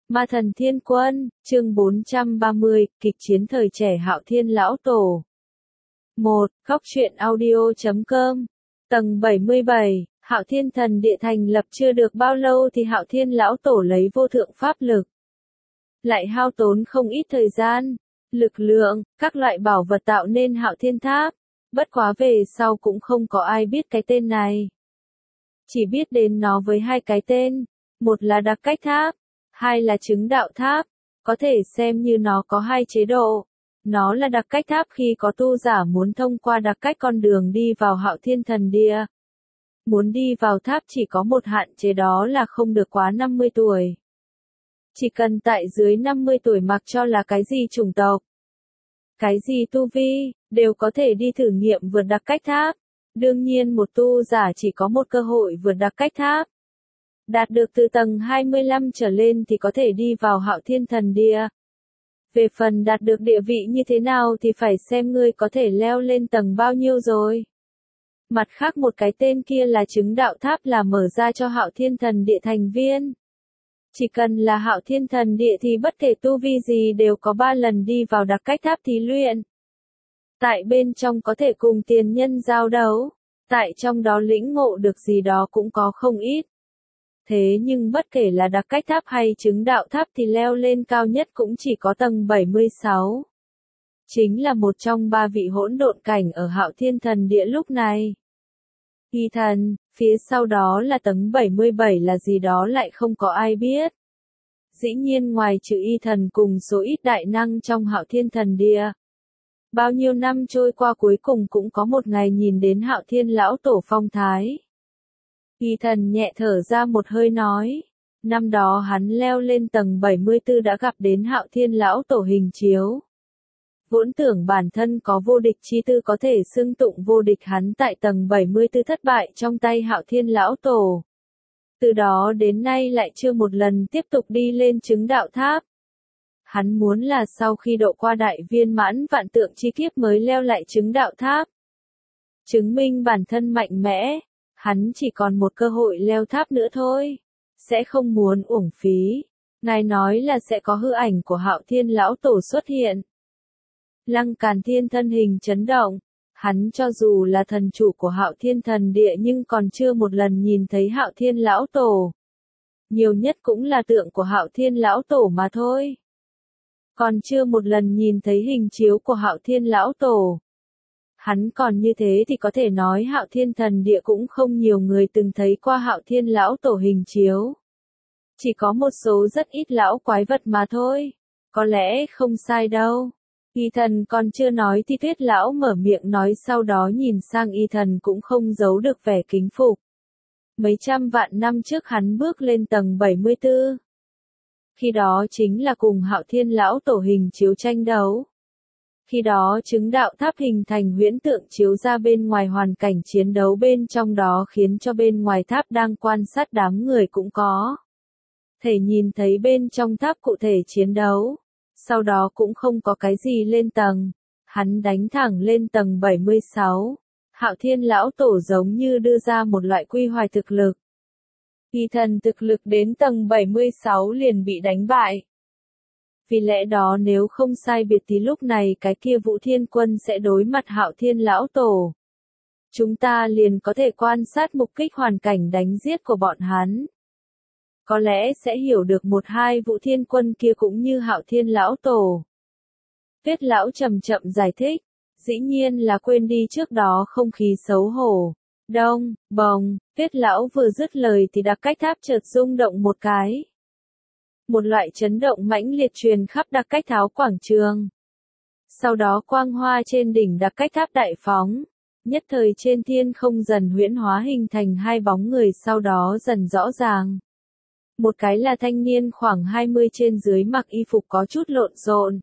Ma thần thiên quân, chương 430, kịch chiến thời trẻ Hạo Thiên lão tổ. 1. Góc truyện audio.com. Tầng 77, Hạo Thiên thần địa thành lập chưa được bao lâu thì Hạo Thiên lão tổ lấy vô thượng pháp lực. Lại hao tốn không ít thời gian, lực lượng, các loại bảo vật tạo nên Hạo Thiên tháp. Bất quá về sau cũng không có ai biết cái tên này. Chỉ biết đến nó với hai cái tên, một là đặc cách tháp, hai là chứng đạo tháp, có thể xem như nó có hai chế độ. Nó là đặc cách tháp khi có tu giả muốn thông qua đặc cách con đường đi vào Hạo Thiên thần địa. Muốn đi vào tháp chỉ có một hạn chế, đó là không được quá 50 tuổi. Chỉ cần tại dưới 50 tuổi mặc cho là cái gì chủng tộc, cái gì tu vi, đều có thể đi thử nghiệm vượt đặc cách tháp. Đương nhiên một tu giả chỉ có một cơ hội vượt đặc cách tháp. Đạt được từ tầng 25 trở lên thì có thể đi vào Hạo Thiên thần địa. Về phần đạt được địa vị như thế nào thì phải xem ngươi có thể leo lên tầng bao nhiêu rồi. Mặt khác một cái tên kia là chứng đạo tháp, là mở ra cho Hạo Thiên thần địa thành viên. Chỉ cần là Hạo Thiên thần địa thì bất kể tu vi gì đều có 3 lần đi vào đặc cách tháp thí luyện. Tại bên trong có thể cùng tiền nhân giao đấu, tại trong đó lĩnh ngộ được gì đó cũng có không ít. Thế nhưng bất kể là đặc cách tháp hay chứng đạo tháp thì leo lên cao nhất cũng chỉ có tầng 76. Chính là một trong 3 vị hỗn độn cảnh ở Hạo Thiên thần địa lúc này. Y thần, phía sau đó là tầng 77 là gì đó lại không có ai biết. Dĩ nhiên ngoài trừ Y thần cùng số ít đại năng trong Hạo Thiên thần địa. Bao nhiêu năm trôi qua cuối cùng cũng có một ngày nhìn đến Hạo Thiên lão tổ phong thái. Y thần nhẹ thở ra một hơi nói, năm đó hắn leo lên tầng 74 đã gặp đến Hạo Thiên lão tổ hình chiếu. Vốn tưởng bản thân có vô địch chi tư có thể xưng tụng vô địch, hắn tại tầng 74 thất bại trong tay Hạo Thiên lão tổ. Từ đó đến nay lại chưa một lần tiếp tục đi lên chứng đạo tháp. Hắn muốn là sau khi độ qua đại viên mãn vạn tượng chi kiếp mới leo lại chứng đạo tháp. Chứng minh bản thân mạnh mẽ. Hắn chỉ còn một cơ hội leo tháp nữa thôi. Sẽ không muốn uổng phí. Ngài nói là sẽ có hư ảnh của Hạo Thiên lão tổ xuất hiện. Lăng Càn Thiên thân hình chấn động. Hắn cho dù là thần chủ của Hạo Thiên thần địa nhưng còn chưa một lần nhìn thấy Hạo Thiên lão tổ. Nhiều nhất cũng là tượng của Hạo Thiên lão tổ mà thôi. Còn chưa một lần nhìn thấy hình chiếu của Hạo Thiên lão tổ. Hắn còn như thế thì có thể nói Hạo Thiên thần địa cũng không nhiều người từng thấy qua Hạo Thiên lão tổ hình chiếu. Chỉ có một số rất ít lão quái vật mà thôi. Có lẽ không sai đâu. Y thần còn chưa nói thì Tuyết lão mở miệng nói, sau đó nhìn sang Y thần cũng không giấu được vẻ kính phục. Mấy trăm vạn năm trước hắn bước lên tầng 74. Khi đó chính là cùng Hạo Thiên lão tổ hình chiếu tranh đấu. Khi đó chứng đạo tháp hình thành huyễn tượng chiếu ra bên ngoài hoàn cảnh chiến đấu bên trong đó, khiến cho bên ngoài tháp đang quan sát đám người cũng có thể nhìn thấy bên trong tháp cụ thể chiến đấu. Sau đó cũng không có cái gì lên tầng. Hắn đánh thẳng lên tầng 76. Hạo Thiên lão tổ giống như đưa ra một loại quy hoạch thực lực. Y thần thực lực đến tầng 76 liền bị đánh bại. Vì lẽ đó nếu không sai biệt thì lúc này cái kia Vũ Thiên Quân sẽ đối mặt Hạo Thiên lão tổ. Chúng ta liền có thể quan sát mục kích hoàn cảnh đánh giết của bọn hắn. Có lẽ sẽ hiểu được một hai Vũ Thiên Quân kia cũng như Hạo Thiên lão tổ. Tuyết lão chậm chậm giải thích, dĩ nhiên là quên đi trước đó không khí xấu hổ. Đông, bồng, Tuyết lão vừa dứt lời thì đặc cách tháp chợt rung động một cái. Một loại chấn động mãnh liệt truyền khắp đặc cách tháo quảng trường. Sau đó quang hoa trên đỉnh đặc cách tháp đại phóng. Nhất thời trên thiên không dần huyễn hóa hình thành hai bóng người, sau đó dần rõ ràng. Một cái là thanh niên khoảng 20 trên dưới, mặc y phục có chút lộn xộn.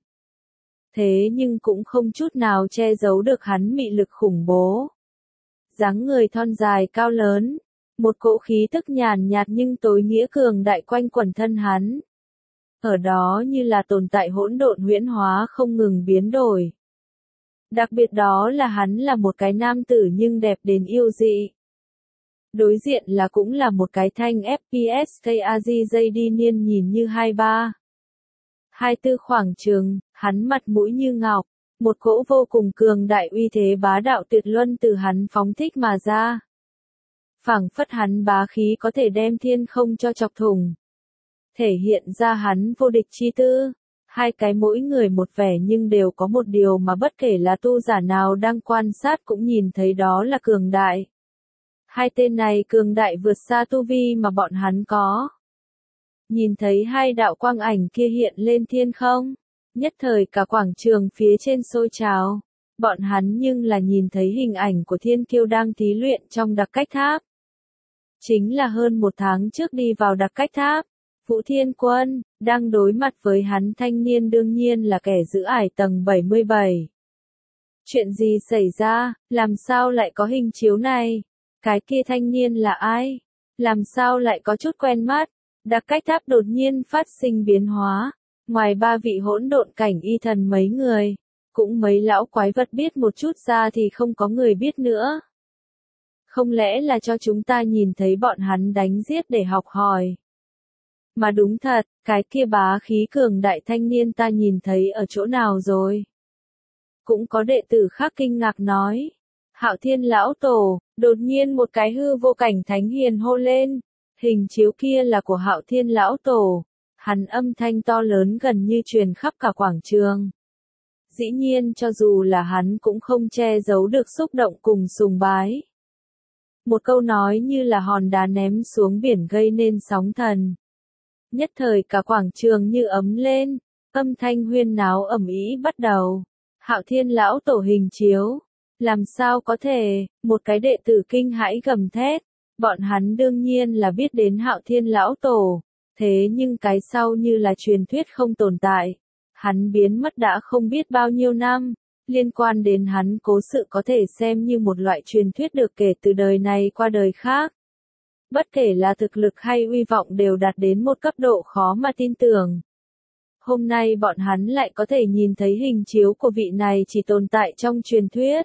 Thế nhưng cũng không chút nào che giấu được hắn mị lực khủng bố. Dáng người thon dài cao lớn. Một cỗ khí tức nhàn nhạt nhưng tối nghĩa cường đại quanh quẩn thân hắn. Ở đó như là tồn tại hỗn độn huyễn hóa không ngừng biến đổi. Đặc biệt đó là hắn là một cái nam tử nhưng đẹp đến yêu dị. Đối diện là cũng là một cái thanh FPS KAZJD niên nhìn như 23, 24 khoảng chừng, hắn mặt mũi như ngọc, một cỗ vô cùng cường đại uy thế bá đạo tuyệt luân từ hắn phóng thích mà ra. Phảng phất hắn bá khí có thể đem thiên không cho chọc thủng. Thể hiện ra hắn vô địch chi tư. Hai cái mỗi người một vẻ nhưng đều có một điều mà bất kể là tu giả nào đang quan sát cũng nhìn thấy, đó là cường đại. Hai tên này cường đại vượt xa tu vi mà bọn hắn có. Nhìn thấy hai đạo quang ảnh kia hiện lên thiên không, nhất thời cả quảng trường phía trên sôi trào. Bọn hắn nhưng là nhìn thấy hình ảnh của thiên kiêu đang thí luyện trong đặc cách tháp. Chính là hơn một tháng trước đi vào đặc cách tháp. Vũ Thiên Quân, đang đối mặt với hắn thanh niên đương nhiên là kẻ giữ ải tầng 77. Chuyện gì xảy ra, làm sao lại có hình chiếu này? Cái kia thanh niên là ai? Làm sao lại có chút quen mắt? Đặc cách tháp đột nhiên phát sinh biến hóa. Ngoài ba vị hỗn độn cảnh y thần mấy người, cũng mấy lão quái vật biết một chút ra thì không có người biết nữa. Không lẽ là cho chúng ta nhìn thấy bọn hắn đánh giết để học hỏi? Mà đúng thật, cái kia bá khí cường đại thanh niên ta nhìn thấy ở chỗ nào rồi? Cũng có đệ tử khác kinh ngạc nói. Hạo Thiên lão tổ, đột nhiên một cái hư vô cảnh thánh hiền hô lên. Hình chiếu kia là của Hạo Thiên lão tổ. Hắn âm thanh to lớn gần như truyền khắp cả quảng trường. Dĩ nhiên cho dù là hắn cũng không che giấu được xúc động cùng sùng bái. Một câu nói như là hòn đá ném xuống biển gây nên sóng thần. Nhất thời cả quảng trường như ấm lên, âm thanh huyên náo ầm ĩ bắt đầu. Hạo Thiên lão tổ hình chiếu, làm sao có thể? Một cái đệ tử kinh hãi gầm thét. Bọn hắn đương nhiên là biết đến Hạo Thiên lão tổ, thế nhưng cái sau như là truyền thuyết không tồn tại. Hắn biến mất đã không biết bao nhiêu năm, liên quan đến hắn cố sự có thể xem như một loại truyền thuyết được kể từ đời này qua đời khác. Bất kể là thực lực hay uy vọng đều đạt đến một cấp độ khó mà tin tưởng. Hôm nay bọn hắn lại có thể nhìn thấy hình chiếu của vị này chỉ tồn tại trong truyền thuyết.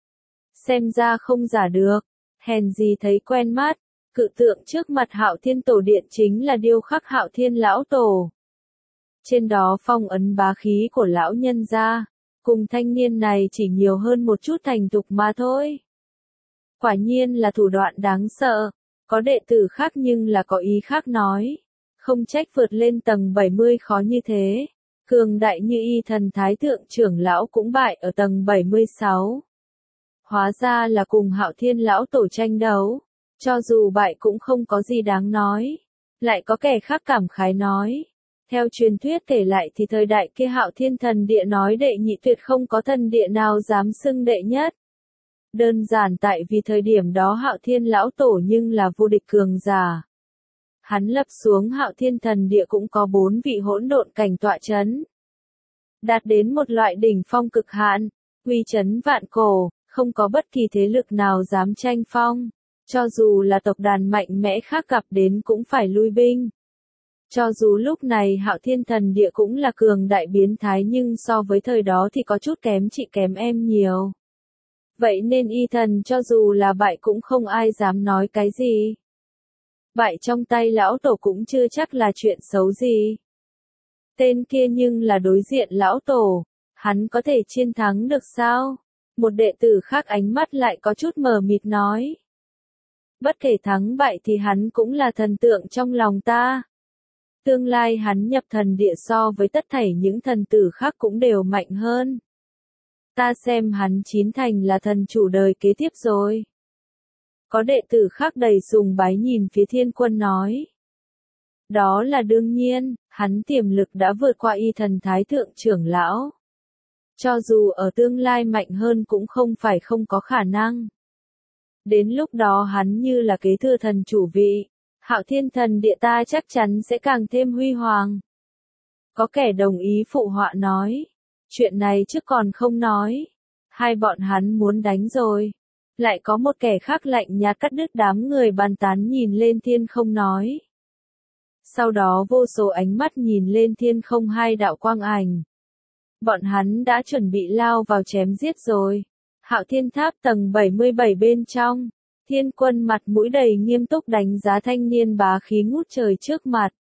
Xem ra không giả được, hèn gì thấy quen mắt, cự tượng trước mặt Hạo Thiên Tổ Điện chính là điêu khắc Hạo Thiên lão tổ. Trên đó phong ấn bá khí của lão nhân gia, cùng thanh niên này chỉ nhiều hơn một chút thành thục mà thôi. Quả nhiên là thủ đoạn đáng sợ. Có đệ tử khác nhưng là có ý khác nói. Không trách vượt lên tầng 70 khó như thế. Cường đại như y thần thái thượng trưởng lão cũng bại ở tầng 76. Hóa ra là cùng Hạo Thiên lão tổ tranh đấu. Cho dù bại cũng không có gì đáng nói. Lại có kẻ khác cảm khái nói. Theo truyền thuyết kể lại thì thời đại kia Hạo Thiên thần địa nói đệ nhị tuyệt không có thần địa nào dám xưng đệ nhất. Đơn giản tại vì thời điểm đó Hạo Thiên lão tổ nhưng là vô địch cường giả. Hắn lập xuống Hạo Thiên thần địa cũng có 4 vị hỗn độn cảnh tọa chấn. Đạt đến một loại đỉnh phong cực hạn, uy chấn vạn cổ, không có bất kỳ thế lực nào dám tranh phong. Cho dù là tộc đàn mạnh mẽ khác gặp đến cũng phải lui binh. Cho dù lúc này Hạo Thiên thần địa cũng là cường đại biến thái nhưng so với thời đó thì có chút kém chị kém em nhiều. Vậy nên y thần cho dù là bại cũng không ai dám nói cái gì. Bại trong tay lão tổ cũng chưa chắc là chuyện xấu gì. Tên kia nhưng là đối diện lão tổ, hắn có thể chiến thắng được sao? Một đệ tử khác ánh mắt lại có chút mờ mịt nói. Bất kể thắng bại thì hắn cũng là thần tượng trong lòng ta. Tương lai hắn nhập thần địa so với tất thảy những thần tử khác cũng đều mạnh hơn. Ta xem hắn chín thành là thần chủ đời kế tiếp rồi. Có đệ tử khác đầy sùng bái nhìn phía Thiên Quân nói. Đó là đương nhiên, hắn tiềm lực đã vượt qua y thần thái thượng trưởng lão. Cho dù ở tương lai mạnh hơn cũng không phải không có khả năng. Đến lúc đó hắn như là kế thừa thần chủ vị, Hạo Thiên thần địa ta chắc chắn sẽ càng thêm huy hoàng. Có kẻ đồng ý phụ họa nói. Chuyện này trước còn không nói. Hai bọn hắn muốn đánh rồi. Lại có một kẻ khác lạnh nhạt cắt đứt đám người bàn tán nhìn lên thiên không nói. Sau đó vô số ánh mắt nhìn lên thiên không hai đạo quang ảnh. Bọn hắn đã chuẩn bị lao vào chém giết rồi. Hạo Thiên tháp tầng 77 bên trong. Thiên Quân mặt mũi đầy nghiêm túc đánh giá thanh niên bá khí ngút trời trước mặt.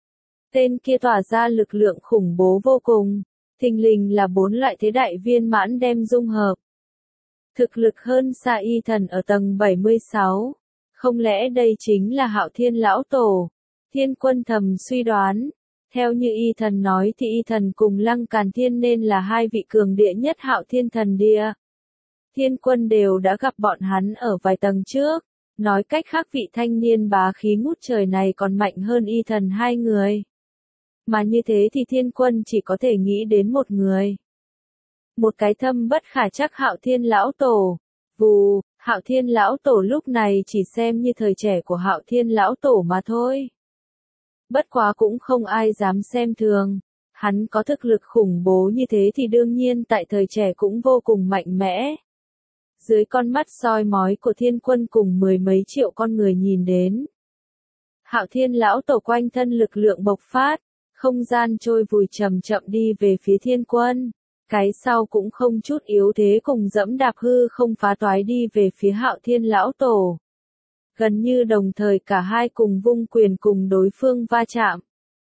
Tên kia tỏa ra lực lượng khủng bố vô cùng, thình lình là 4 loại thế đại viên mãn đem dung hợp. Thực lực hơn xa y thần ở tầng 76. Không lẽ đây chính là Hạo Thiên lão tổ? Thiên Quân thầm suy đoán. Theo như y thần nói thì y thần cùng Lăng Càn Thiên nên là hai vị cường địa nhất Hạo Thiên thần địa. Thiên Quân đều đã gặp bọn hắn ở vài tầng trước. Nói cách khác vị thanh niên bá khí ngút trời này còn mạnh hơn y thần 2 người. Mà như thế thì Thiên Quân chỉ có thể nghĩ đến một người. Một cái thâm bất khả trắc Hạo Thiên lão tổ. Vù, Hạo Thiên lão tổ lúc này chỉ xem như thời trẻ của Hạo Thiên lão tổ mà thôi. Bất quá cũng không ai dám xem thường. Hắn có thực lực khủng bố như thế thì đương nhiên tại thời trẻ cũng vô cùng mạnh mẽ. Dưới con mắt soi mói của Thiên Quân cùng 10 mấy triệu con người nhìn đến. Hạo Thiên lão tổ quanh thân lực lượng bộc phát, không gian trôi vùi chậm chậm đi về phía Thiên Quân. Cái sau cũng không chút yếu thế cùng dẫm đạp hư không phá toái đi về phía Hạo Thiên lão tổ. Gần như đồng thời cả hai cùng vung quyền cùng đối phương va chạm.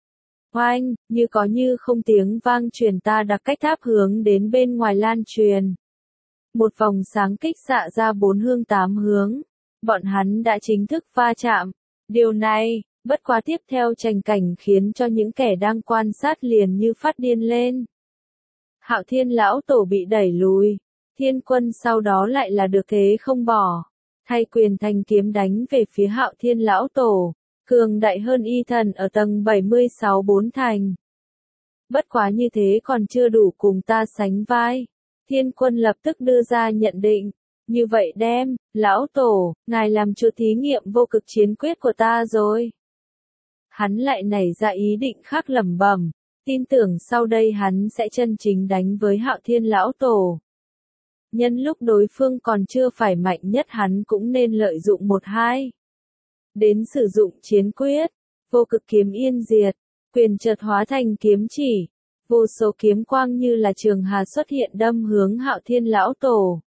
Oanh, như có như không tiếng vang truyền ta đặc cách tháp hướng đến bên ngoài lan truyền. Một vòng sáng kích xạ ra 4 hướng 8 hướng. Bọn hắn đã chính thức va chạm. Điều này, bất quá tiếp theo tranh cảnh khiến cho những kẻ đang quan sát liền như phát điên lên. Hạo Thiên lão tổ bị đẩy lùi. Thiên Quân sau đó lại là được thế không bỏ. Thay quyền thành kiếm đánh về phía Hạo Thiên lão tổ. Cường đại hơn y thần ở tầng 76 4 thành. Bất quá như thế còn chưa đủ cùng ta sánh vai. Thiên Quân lập tức đưa ra nhận định. Như vậy đem, lão tổ, ngài làm chủ thí nghiệm vô cực chiến quyết của ta rồi. Hắn lại nảy ra ý định khác lẩm bẩm. Tin tưởng sau đây hắn sẽ chân chính đánh với Hạo Thiên lão tổ. Nhân lúc đối phương còn chưa phải mạnh nhất hắn cũng nên lợi dụng 1-2. Đến sử dụng chiến quyết, vô cực kiếm yên diệt, quyền chợt hóa thành kiếm chỉ, vô số kiếm quang như là trường hà xuất hiện đâm hướng Hạo Thiên lão tổ.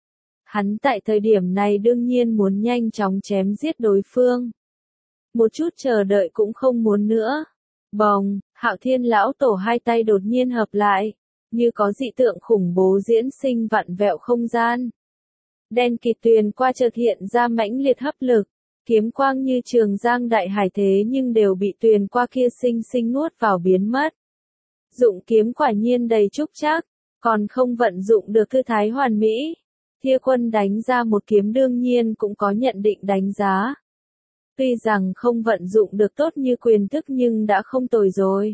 Hắn tại thời điểm này đương nhiên muốn nhanh chóng chém giết đối phương. Một chút chờ đợi cũng không muốn nữa. Bồng, Hạo Thiên lão tổ hai tay đột nhiên hợp lại, như có dị tượng khủng bố diễn sinh vặn vẹo không gian. Đen kịt tuyền qua chợt hiện ra mãnh liệt hấp lực, kiếm quang như trường giang đại hải thế nhưng đều bị tuyền qua kia sinh sinh nuốt vào biến mất. Dụng kiếm quả nhiên đầy trúc trác, còn không vận dụng được thư thái hoàn mỹ. Thiên Quân đánh ra một kiếm đương nhiên cũng có nhận định đánh giá. Tuy rằng không vận dụng được tốt như quyền thức nhưng đã không tồi rồi.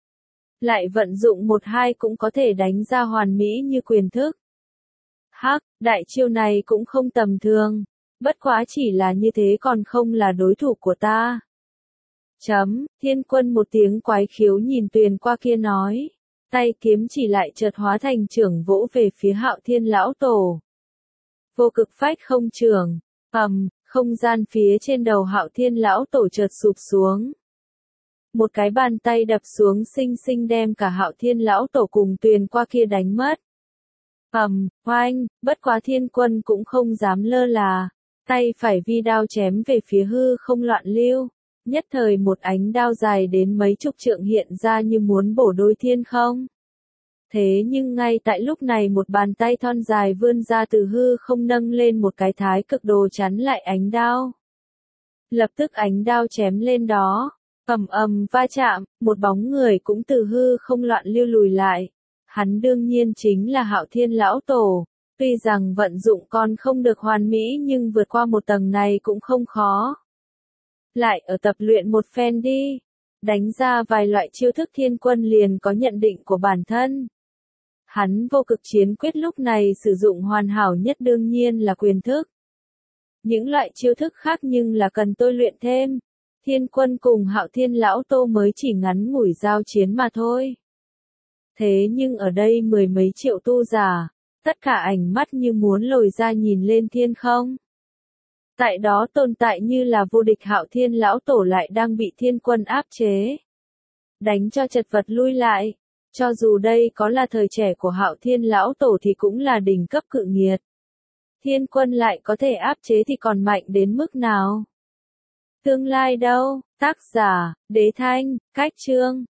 Lại vận dụng 1-2 cũng có thể đánh ra hoàn mỹ như quyền thức. Hắc, đại chiêu này cũng không tầm thường. Bất quá chỉ là như thế còn không là đối thủ của ta. Thiên Quân một tiếng quái khiếu nhìn tuyền qua kia nói. Tay kiếm chỉ lại chợt hóa thành chưởng vỗ về phía Hạo Thiên lão tổ. Vô cực phách không chưởng. Không gian phía trên đầu Hạo Thiên lão tổ chợt sụp xuống. Một cái bàn tay đập xuống xinh xinh đem cả Hạo Thiên lão tổ cùng tuyền qua kia đánh mất. Oanh, bất quá Thiên Quân cũng không dám lơ là. Tay phải vi đao chém về phía hư không loạn lưu. Nhất thời một ánh đao dài đến mấy chục trượng hiện ra như muốn bổ đôi thiên không. Thế nhưng ngay tại lúc này một bàn tay thon dài vươn ra từ hư không nâng lên một cái thái cực đồ chắn lại ánh đao. Lập tức ánh đao chém lên đó. Va chạm, một bóng người cũng từ hư không loạn lưu lùi lại. Hắn đương nhiên chính là Hạo Thiên lão tổ. Tuy rằng vận dụng còn không được hoàn mỹ nhưng vượt qua một tầng này cũng không khó. Lại ở tập luyện một phen đi. Đánh ra vài loại chiêu thức Thiên Quân liền có nhận định của bản thân. Hắn vô cực chiến quyết lúc này sử dụng hoàn hảo nhất đương nhiên là quyền thức. Những loại chiêu thức khác nhưng là cần tôi luyện thêm. Thiên Quân cùng Hạo Thiên lão tổ mới chỉ ngắn ngủi giao chiến mà thôi. Thế nhưng ở đây 10 mấy triệu tu giả, tất cả ánh mắt như muốn lồi ra nhìn lên thiên không. Tại đó tồn tại như là vô địch Hạo Thiên lão tổ lại đang bị Thiên Quân áp chế. Đánh cho chật vật lui lại. Cho dù đây có là thời trẻ của Hạo Thiên lão tổ thì cũng là đỉnh cấp cự nghiệt. Thiên quân lại có thể áp chế thì còn mạnh đến mức nào? Tương lai đâu? Tác giả, Đế Thanh, Cách Chương.